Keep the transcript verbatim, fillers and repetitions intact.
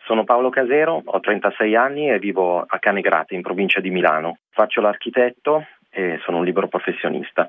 Sono Paolo Casero, ho trentasei anni e vivo a Canegrate, in provincia di Milano. Faccio l'architetto e sono un libero professionista.